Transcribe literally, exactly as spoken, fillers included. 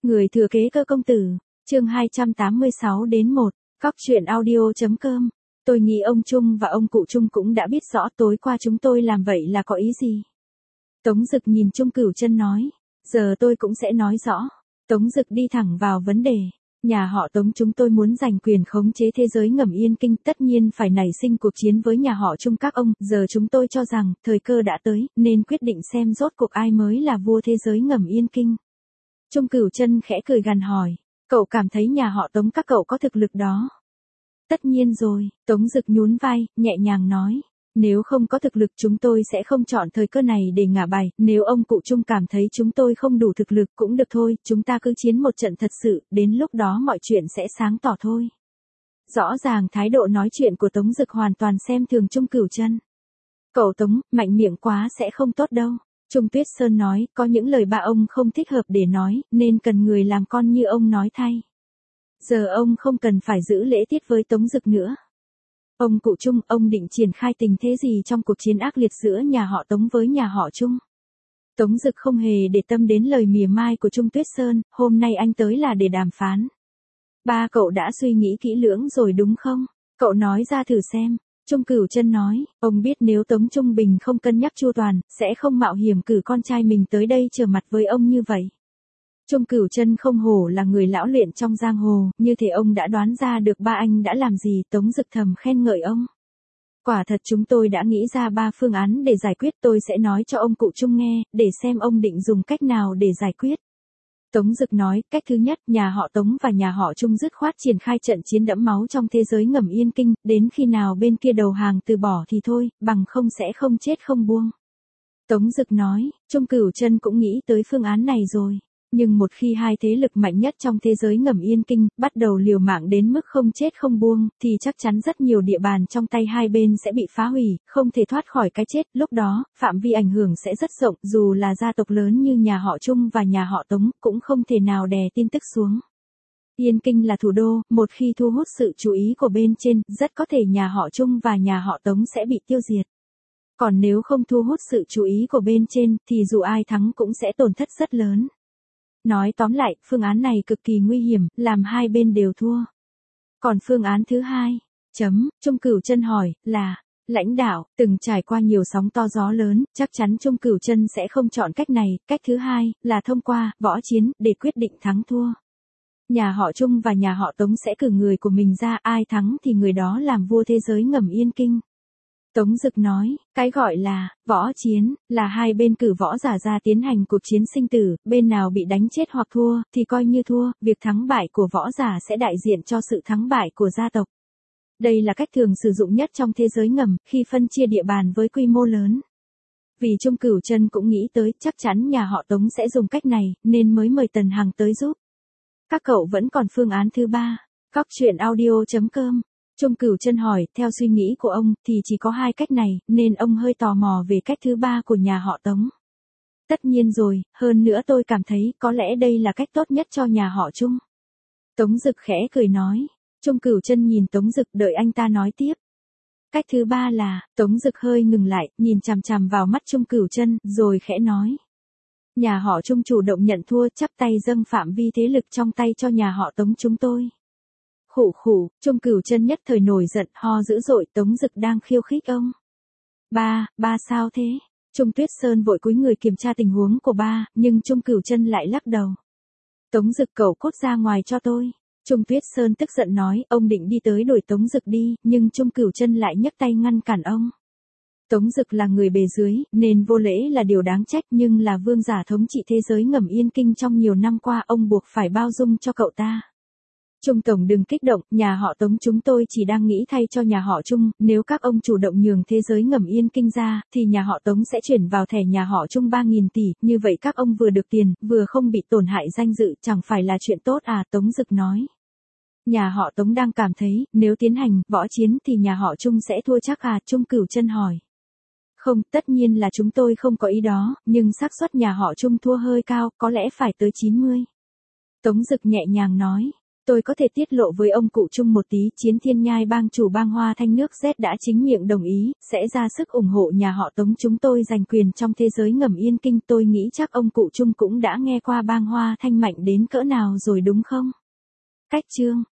Người thừa kế Cơ công tử, chương hai trăm tám mươi sáu đến một, Cóc truyện audio.com. Tôi nghĩ ông Trung và ông cụ Trung cũng đã biết rõ tối qua chúng tôi làm vậy là có ý gì. Tống Dực nhìn Trung Cửu Chân nói, giờ tôi cũng sẽ nói rõ. Tống Dực đi thẳng vào vấn đề. Nhà họ Tống chúng tôi muốn giành quyền khống chế thế giới ngầm Yên Kinh, tất nhiên phải nảy sinh cuộc chiến với nhà họ Trung các ông. Giờ chúng tôi cho rằng thời cơ đã tới, nên quyết định xem rốt cuộc ai mới là vua thế giới ngầm Yên Kinh. Trung Cửu Chân khẽ cười gằn hỏi, cậu cảm thấy nhà họ Tống các cậu có thực lực đó? Tất nhiên rồi, Tống Dực nhún vai, nhẹ nhàng nói. Nếu không có thực lực chúng tôi sẽ không chọn thời cơ này để ngả bài, nếu ông cụ Trung cảm thấy chúng tôi không đủ thực lực cũng được thôi, chúng ta cứ chiến một trận thật sự, đến lúc đó mọi chuyện sẽ sáng tỏ thôi. Rõ ràng thái độ nói chuyện của Tống Dực hoàn toàn xem thường Trung Cửu Chân. Cậu Tống, mạnh miệng quá sẽ không tốt đâu. Trung Tuyết Sơn nói, có những lời ba ông không thích hợp để nói, nên cần người làm con như ông nói thay. Giờ ông không cần phải giữ lễ tiết với Tống Dực nữa. Ông cụ Trung, ông định triển khai tình thế gì trong cuộc chiến ác liệt giữa nhà họ Tống với nhà họ Trung? Tống Dực không hề để tâm đến lời mỉa mai của Trung Tuyết Sơn, hôm nay anh tới là để đàm phán. Ba cậu đã suy nghĩ kỹ lưỡng rồi đúng không? Cậu nói ra thử xem. Trung Cửu Chân nói, ông biết nếu Tống Trung Bình không cân nhắc chu toàn, sẽ không mạo hiểm cử con trai mình tới đây trở mặt với ông như vậy. Trung Cửu Chân không hổ là người lão luyện trong giang hồ, như thể ông đã đoán ra được ba anh đã làm gì. Tống Dực thầm khen ngợi ông. Quả thật chúng tôi đã nghĩ ra ba phương án để giải quyết, tôi sẽ nói cho ông cụ Trung nghe, để xem ông định dùng cách nào để giải quyết. Tống Dực nói, cách thứ nhất, nhà họ Tống và nhà họ Trung dứt khoát triển khai trận chiến đẫm máu trong thế giới ngầm Yên Kinh, đến khi nào bên kia đầu hàng từ bỏ thì thôi, bằng không sẽ không chết không buông. Tống Dực nói, Trung Cửu Chân cũng nghĩ tới phương án này rồi. Nhưng một khi hai thế lực mạnh nhất trong thế giới ngầm Yên Kinh bắt đầu liều mạng đến mức không chết không buông, thì chắc chắn rất nhiều địa bàn trong tay hai bên sẽ bị phá hủy, không thể thoát khỏi cái chết. Lúc đó, phạm vi ảnh hưởng sẽ rất rộng, dù là gia tộc lớn như nhà họ Trung và nhà họ Tống, cũng không thể nào đè tin tức xuống. Yên Kinh là thủ đô, một khi thu hút sự chú ý của bên trên, rất có thể nhà họ Trung và nhà họ Tống sẽ bị tiêu diệt. Còn nếu không thu hút sự chú ý của bên trên, thì dù ai thắng cũng sẽ tổn thất rất lớn. Nói tóm lại, phương án này cực kỳ nguy hiểm, làm hai bên đều thua. Còn phương án thứ hai, chấm, Trung Cửu Chân hỏi, là, lãnh đạo, từng trải qua nhiều sóng to gió lớn, chắc chắn Trung Cửu Chân sẽ không chọn cách này. Cách thứ hai, là thông qua, võ chiến, để quyết định thắng thua. Nhà họ Trung và nhà họ Tống sẽ cử người của mình ra, ai thắng thì người đó làm vua thế giới ngầm Yên Kinh. Tống Dực nói, cái gọi là, võ chiến, là hai bên cử võ giả ra tiến hành cuộc chiến sinh tử, bên nào bị đánh chết hoặc thua, thì coi như thua, việc thắng bại của võ giả sẽ đại diện cho sự thắng bại của gia tộc. Đây là cách thường sử dụng nhất trong thế giới ngầm, khi phân chia địa bàn với quy mô lớn. Vì Trung Cửu Chân cũng nghĩ tới, chắc chắn nhà họ Tống sẽ dùng cách này, nên mới mời Tần Hằng tới giúp. Các cậu vẫn còn phương án thứ ba, Cóc truyện audio.com. Trung Cửu Chân hỏi, theo suy nghĩ của ông, thì chỉ có hai cách này, nên ông hơi tò mò về cách thứ ba của nhà họ Tống. Tất nhiên rồi, hơn nữa tôi cảm thấy, có lẽ đây là cách tốt nhất cho nhà họ Trung. Tống Dực khẽ cười nói. Trung Cửu Chân nhìn Tống Dực, đợi anh ta nói tiếp. Cách thứ ba là, Tống Dực hơi ngừng lại, nhìn chằm chằm vào mắt Trung Cửu Chân, rồi khẽ nói. Nhà họ Trung chủ động nhận thua, chắp tay dâng phạm vi thế lực trong tay cho nhà họ Tống chúng tôi. Khụ khụ, Trung Cửu Chân nhất thời nổi giận, ho dữ dội. Tống Dực đang khiêu khích ông. Ba, ba sao thế? Trung Tuyết Sơn vội cúi người kiểm tra tình huống của ba, nhưng Trung Cửu Chân lại lắc đầu. Tống Dực, cậu cút ra ngoài cho tôi. Trung Tuyết Sơn tức giận nói, ông định đi tới đuổi Tống Dực đi, nhưng Trung Cửu Chân lại nhấc tay ngăn cản ông. Tống Dực là người bề dưới, nên vô lễ là điều đáng trách, nhưng là vương giả thống trị thế giới ngầm Yên Kinh trong nhiều năm qua, ông buộc phải bao dung cho cậu ta. Trung tổng đừng kích động, nhà họ Tống chúng tôi chỉ đang nghĩ thay cho nhà họ Trung, nếu các ông chủ động nhường thế giới ngầm Yên Kinh ra, thì nhà họ Tống sẽ chuyển vào thẻ nhà họ Trung ba nghìn tỷ, như vậy các ông vừa được tiền, vừa không bị tổn hại danh dự, chẳng phải là chuyện tốt à? Tống Dực nói. Nhà họ Tống đang cảm thấy, nếu tiến hành võ chiến thì nhà họ Trung sẽ thua chắc à? Trung Cửu Chân hỏi. Không, tất nhiên là chúng tôi không có ý đó, nhưng xác suất nhà họ Trung thua hơi cao, có lẽ phải tới chín mươi. Tống Dực nhẹ nhàng nói. Tôi có thể tiết lộ với ông cụ Trung một tí, Chiến Thiên Nhai bang chủ bang Hoa Thanh nước Z đã chính miệng đồng ý, sẽ ra sức ủng hộ nhà họ Tống chúng tôi giành quyền trong thế giới ngầm Yên Kinh. Tôi nghĩ chắc ông cụ Trung cũng đã nghe qua bang Hoa Thanh mạnh đến cỡ nào rồi đúng không? Cách chương